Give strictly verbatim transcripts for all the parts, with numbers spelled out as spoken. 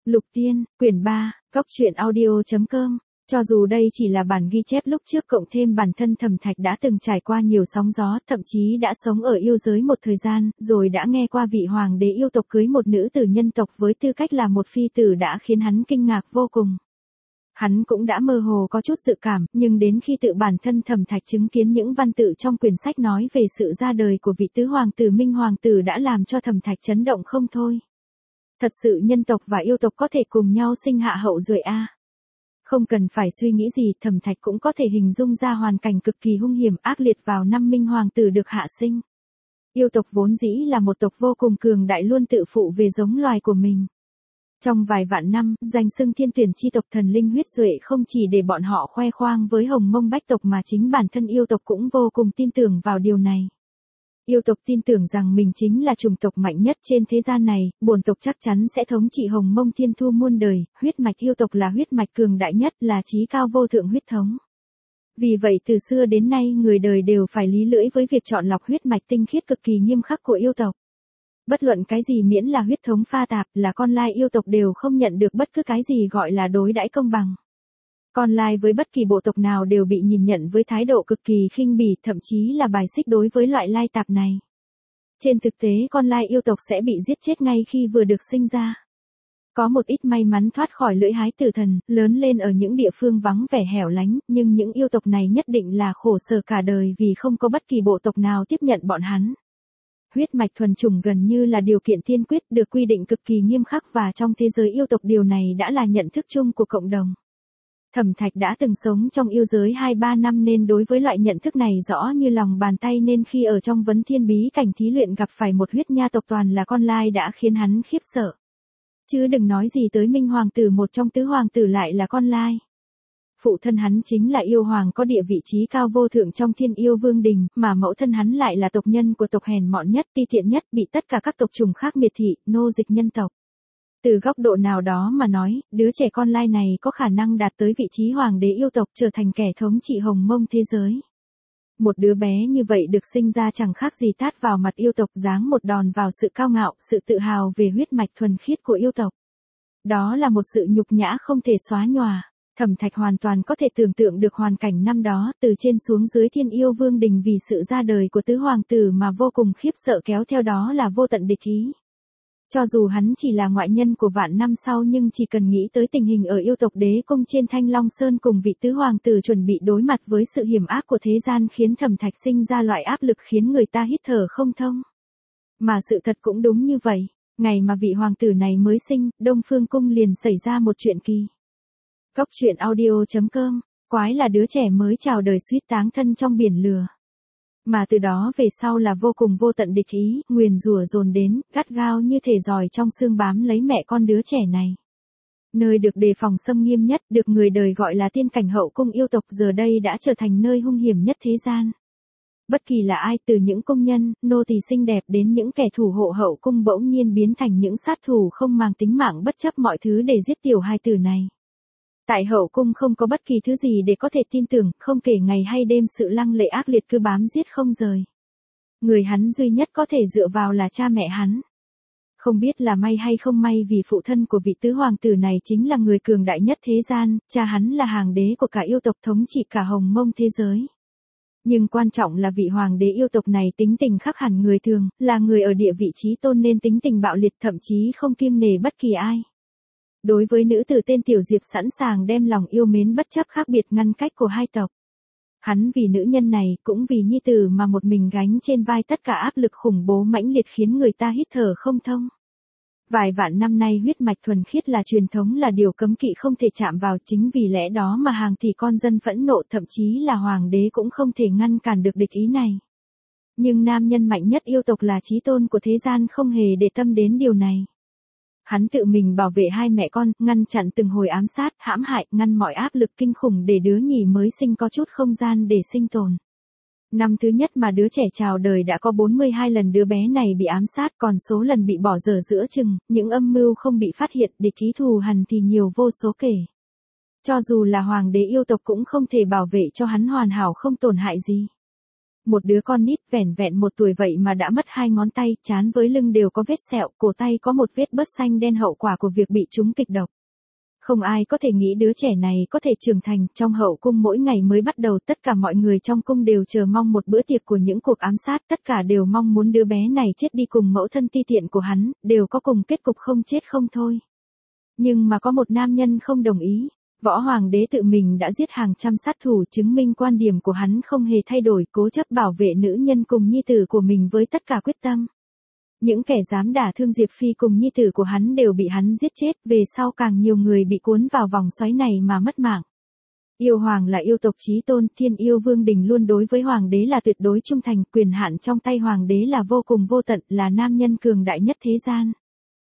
Lục Tiên, quyển ba, góc truyện audio.com. Cho dù đây chỉ là bản ghi chép lúc trước cộng thêm bản thân Thẩm Thạch đã từng trải qua nhiều sóng gió, thậm chí đã sống ở yêu giới một thời gian, rồi đã nghe qua vị hoàng đế yêu tộc cưới một nữ tử nhân tộc với tư cách là một phi tử đã khiến hắn kinh ngạc vô cùng. Hắn cũng đã mơ hồ có chút dự cảm, nhưng đến khi tự bản thân Thẩm Thạch chứng kiến những văn tự trong quyển sách nói về sự ra đời của vị tứ hoàng tử Minh hoàng tử đã làm cho Thẩm Thạch chấn động không thôi. Thật sự nhân tộc và yêu tộc có thể cùng nhau sinh hạ hậu duệ a. Không cần phải suy nghĩ gì, Thẩm Thạch cũng có thể hình dung ra hoàn cảnh cực kỳ hung hiểm ác liệt vào năm Minh hoàng tử được hạ sinh. Yêu tộc vốn dĩ là một tộc vô cùng cường đại luôn tự phụ về giống loài của mình. Trong vài vạn năm, danh xưng thiên tuyển chi tộc thần linh huyết duệ không chỉ để bọn họ khoe khoang với Hồng Mông Bách tộc mà chính bản thân yêu tộc cũng vô cùng tin tưởng vào điều này. Yêu tộc tin tưởng rằng mình chính là chủng tộc mạnh nhất trên thế gian này, bổn tộc chắc chắn sẽ thống trị Hồng Mông Thiên Thu muôn đời, huyết mạch yêu tộc là huyết mạch cường đại nhất, là chí cao vô thượng huyết thống. Vì vậy từ xưa đến nay người đời đều phải lý lưỡi với việc chọn lọc huyết mạch tinh khiết cực kỳ nghiêm khắc của yêu tộc. Bất luận cái gì miễn là huyết thống pha tạp, là con lai yêu tộc đều không nhận được bất cứ cái gì gọi là đối đãi công bằng. Con lai với bất kỳ bộ tộc nào đều bị nhìn nhận với thái độ cực kỳ khinh bỉ, thậm chí là bài xích đối với loại lai tạp này. Trên thực tế con lai yêu tộc sẽ bị giết chết ngay khi vừa được sinh ra. Có một ít may mắn thoát khỏi lưỡi hái tử thần, lớn lên ở những địa phương vắng vẻ hẻo lánh, nhưng những yêu tộc này nhất định là khổ sở cả đời vì không có bất kỳ bộ tộc nào tiếp nhận bọn hắn. Huyết mạch thuần chủng gần như là điều kiện tiên quyết được quy định cực kỳ nghiêm khắc và trong thế giới yêu tộc điều này đã là nhận thức chung của cộng đồng. Thẩm Thạch đã từng sống trong yêu giới hai ba năm nên đối với loại nhận thức này rõ như lòng bàn tay, nên khi ở trong vấn thiên bí cảnh thí luyện gặp phải một huyết nha tộc toàn là con lai đã khiến hắn khiếp sợ. Chứ đừng nói gì tới Minh hoàng tử, một trong tứ hoàng tử lại là con lai. Phụ thân hắn chính là yêu hoàng có địa vị trí cao vô thượng trong Thiên Yêu Vương Đình, mà mẫu thân hắn lại là tộc nhân của tộc hèn mọn nhất, ti tiện nhất, bị tất cả các tộc chủng khác miệt thị, nô dịch nhân tộc. Từ góc độ nào đó mà nói, đứa trẻ con lai này có khả năng đạt tới vị trí hoàng đế yêu tộc, trở thành kẻ thống trị Hồng Mông thế giới. Một đứa bé như vậy được sinh ra chẳng khác gì tát vào mặt yêu tộc, giáng một đòn vào sự cao ngạo, sự tự hào về huyết mạch thuần khiết của yêu tộc. Đó là một sự nhục nhã không thể xóa nhòa. Thẩm Thạch hoàn toàn có thể tưởng tượng được hoàn cảnh năm đó, từ trên xuống dưới Thiên Yêu Vương Đình vì sự ra đời của tứ hoàng tử mà vô cùng khiếp sợ, kéo theo đó là vô tận địch ý. Cho dù hắn chỉ là ngoại nhân của vạn năm sau, nhưng chỉ cần nghĩ tới tình hình ở yêu tộc đế cung trên Thanh Long Sơn cùng vị tứ hoàng tử chuẩn bị đối mặt với sự hiểm ác của thế gian, khiến Thẩm Thạch sinh ra loại áp lực khiến người ta hít thở không thông. Mà sự thật cũng đúng như vậy, ngày mà vị hoàng tử này mới sinh, Đông Phương Cung liền xảy ra một chuyện kỳ. Góc truyện audio.com, quái là đứa trẻ mới chào đời suýt táng thân trong biển lửa. Mà từ đó về sau là vô cùng vô tận địch ý, nguyền rủa dồn đến, gắt gao như thể giòi trong xương bám lấy mẹ con đứa trẻ này. Nơi được đề phòng xâm nghiêm nhất, được người đời gọi là tiên cảnh hậu cung yêu tộc, giờ đây đã trở thành nơi hung hiểm nhất thế gian. Bất kỳ là ai, từ những công nhân, nô tỳ xinh đẹp đến những kẻ thủ hộ hậu cung, bỗng nhiên biến thành những sát thủ không màng tính mạng, bất chấp mọi thứ để giết tiểu hài tử này. Tại hậu cung không có bất kỳ thứ gì để có thể tin tưởng, không kể ngày hay đêm sự lăng lệ ác liệt cứ bám giết không rời. Người hắn duy nhất có thể dựa vào là cha mẹ hắn. Không biết là may hay không may, vì phụ thân của vị tứ hoàng tử này chính là người cường đại nhất thế gian, cha hắn là hàng đế của cả yêu tộc, thống trị cả Hồng Mông thế giới. Nhưng quan trọng là vị hoàng đế yêu tộc này tính tình khác hẳn người thường, là người ở địa vị trí tôn nên tính tình bạo liệt, thậm chí không kiêng nể bất kỳ ai. Đối với nữ tử tên Tiểu Diệp sẵn sàng đem lòng yêu mến bất chấp khác biệt ngăn cách của hai tộc. Hắn vì nữ nhân này, cũng vì nhi tử mà một mình gánh trên vai tất cả áp lực khủng bố mãnh liệt khiến người ta hít thở không thông. Vài vạn năm nay huyết mạch thuần khiết là truyền thống, là điều cấm kỵ không thể chạm vào, chính vì lẽ đó mà hàng tỷ con dân phẫn nộ, thậm chí là hoàng đế cũng không thể ngăn cản được địch ý này. Nhưng nam nhân mạnh nhất yêu tộc là chí tôn của thế gian không hề để tâm đến điều này. Hắn tự mình bảo vệ hai mẹ con, ngăn chặn từng hồi ám sát, hãm hại, ngăn mọi áp lực kinh khủng để đứa nhỉ mới sinh có chút không gian để sinh tồn. Năm thứ nhất mà đứa trẻ chào đời đã có bốn mươi hai lần đứa bé này bị ám sát, còn số lần bị bỏ dở giữa chừng, những âm mưu không bị phát hiện, địch ý thù hằn thì nhiều vô số kể. Cho dù là hoàng đế yêu tộc cũng không thể bảo vệ cho hắn hoàn hảo không tổn hại gì. Một đứa con nít vẻn vẹn một tuổi vậy mà đã mất hai ngón tay, trán với lưng đều có vết sẹo, cổ tay có một vết bớt xanh đen hậu quả của việc bị trúng kịch độc. Không ai có thể nghĩ đứa trẻ này có thể trưởng thành. Trong hậu cung mỗi ngày mới bắt đầu, tất cả mọi người trong cung đều chờ mong một bữa tiệc của những cuộc ám sát, tất cả đều mong muốn đứa bé này chết đi cùng mẫu thân ti tiện của hắn, đều có cùng kết cục không chết không thôi. Nhưng mà có một nam nhân không đồng ý. Võ Hoàng đế tự mình đã giết hàng trăm sát thủ, chứng minh quan điểm của hắn không hề thay đổi, cố chấp bảo vệ nữ nhân cùng nhi tử của mình với tất cả quyết tâm. Những kẻ dám đả thương Diệp Phi cùng nhi tử của hắn đều bị hắn giết chết, về sau càng nhiều người bị cuốn vào vòng xoáy này mà mất mạng. Yêu hoàng là yêu tộc chí tôn, Thiên Yêu Vương Đình luôn đối với hoàng đế là tuyệt đối trung thành, quyền hạn trong tay hoàng đế là vô cùng vô tận, là nam nhân cường đại nhất thế gian.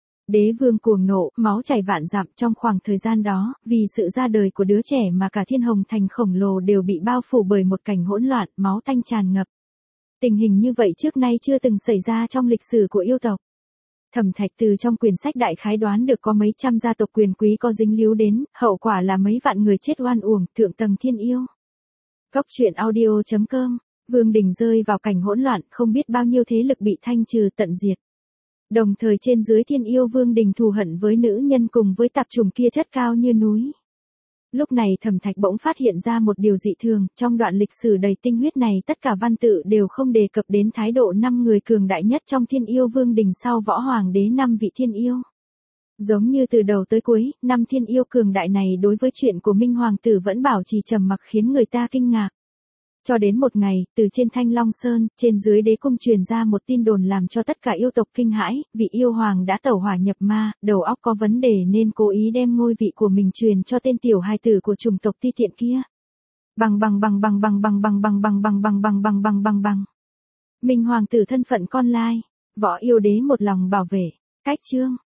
Đế vương cuồng nộ, máu chảy vạn dặm. Trong khoảng thời gian đó, vì sự ra đời của đứa trẻ mà cả Thiên Hồng Thành khổng lồ đều bị bao phủ bởi một cảnh hỗn loạn, máu tanh tràn ngập. Tình hình như vậy trước nay chưa từng xảy ra trong lịch sử của yêu tộc. Thẩm Thạch từ trong quyển sách đại khái đoán được có mấy trăm gia tộc quyền quý có dính líu đến, hậu quả là mấy vạn người chết oan uổng, thượng tầng thiên yêu. Góc truyện audio chấm com, Vương Đình rơi vào cảnh hỗn loạn, không biết bao nhiêu thế lực bị thanh trừ tận diệt. Đồng thời trên dưới Thiên Yêu Vương Đình thù hận với nữ nhân cùng với tạp chủng kia chất cao như núi. Lúc này Thẩm Thạch bỗng phát hiện ra một điều dị thường, trong đoạn lịch sử đầy tinh huyết này tất cả văn tự đều không đề cập đến thái độ năm người cường đại nhất trong Thiên Yêu Vương Đình sau Võ Hoàng đế năm vị thiên yêu. Giống như từ đầu tới cuối, năm thiên yêu cường đại này đối với chuyện của Minh Hoàng tử vẫn bảo trì trầm mặc khiến người ta kinh ngạc. Cho đến một ngày, từ trên Thanh Long Sơn, trên dưới đế cung truyền ra một tin đồn làm cho tất cả yêu tộc kinh hãi, vị yêu hoàng đã tẩu hỏa nhập ma, đầu óc có vấn đề nên cố ý đem ngôi vị của mình truyền cho tên tiểu hài tử của chủng tộc ti tiện kia. Bằng bằng bằng bằng bằng bằng bằng bằng bằng bằng bằng bằng bằng bằng bằng bằng. Minh Hoàng tử thân phận con lai, Võ Yêu Đế một lòng bảo vệ. Cách chương